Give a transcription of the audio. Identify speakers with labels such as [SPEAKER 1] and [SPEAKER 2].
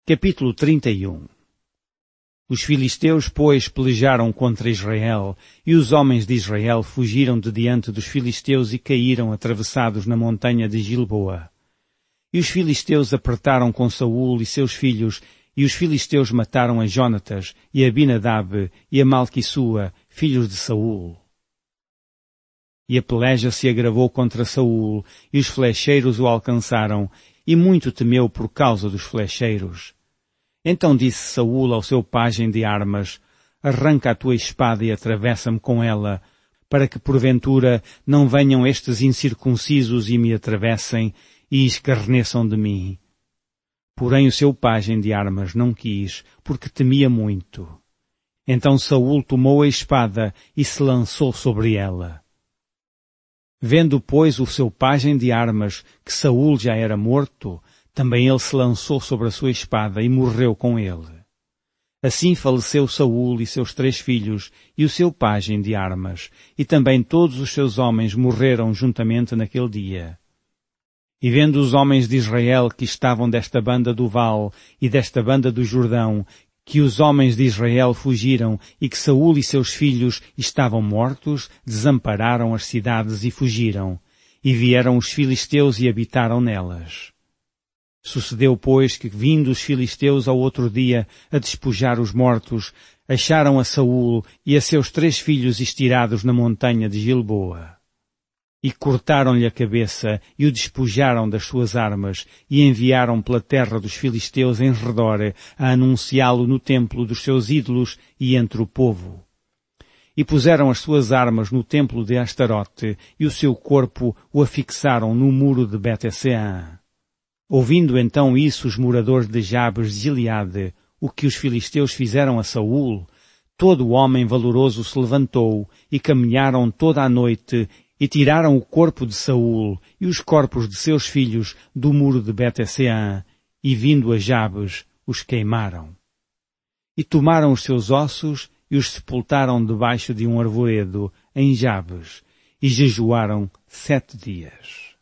[SPEAKER 1] Capítulo 31. Os filisteus, pois, pelejaram contra Israel, e os homens de Israel fugiram de diante dos filisteus e caíram atravessados na montanha de Gilboa. E os filisteus apertaram com Saul e seus filhos, e os filisteus mataram a Jonatas, e a Abinadab, e a Malquissua, filhos de Saul. E a peleja se agravou contra Saul, e os flecheiros o alcançaram, e muito temeu por causa dos flecheiros. Então disse Saul ao seu pajem de armas: arranca a tua espada e atravessa-me com ela, para que porventura não venham estes incircuncisos e me atravessem e escarneçam de mim. Porém o seu pajem de armas não quis, porque temia muito. Então Saul tomou a espada e se lançou sobre ela. Vendo, pois, o seu pajem de armas que Saul já era morto, também ele se lançou sobre a sua espada e morreu com ele. Assim faleceu Saul e seus 3 filhos e o seu pajem de armas, e também todos os seus homens morreram juntamente naquele dia. E vendo os homens de Israel que estavam desta banda do Val e desta banda do Jordão, que os homens de Israel fugiram e que Saul e seus filhos estavam mortos, desampararam as cidades e fugiram, e vieram os filisteus e habitaram nelas. Sucedeu, pois, que vindo os filisteus ao outro dia a despojar os mortos, acharam a Saul e a seus 3 filhos estirados na montanha de Gilboa. E cortaram-lhe a cabeça e o despojaram das suas armas e enviaram pela terra dos filisteus em redor a anunciá-lo no templo dos seus ídolos e entre o povo. E puseram as suas armas no templo de Astarote e o seu corpo o afixaram no muro de Bet-Sean. Ouvindo então isso os moradores de Jabes de Gileade, o que os filisteus fizeram a Saul, todo o homem valoroso se levantou e caminharam toda a noite e tiraram o corpo de Saul e os corpos de seus filhos do muro de Bet-Sean e vindo a Jabes os queimaram. E tomaram os seus ossos e os sepultaram debaixo de um arvoredo em Jabes e jejuaram 7 dias.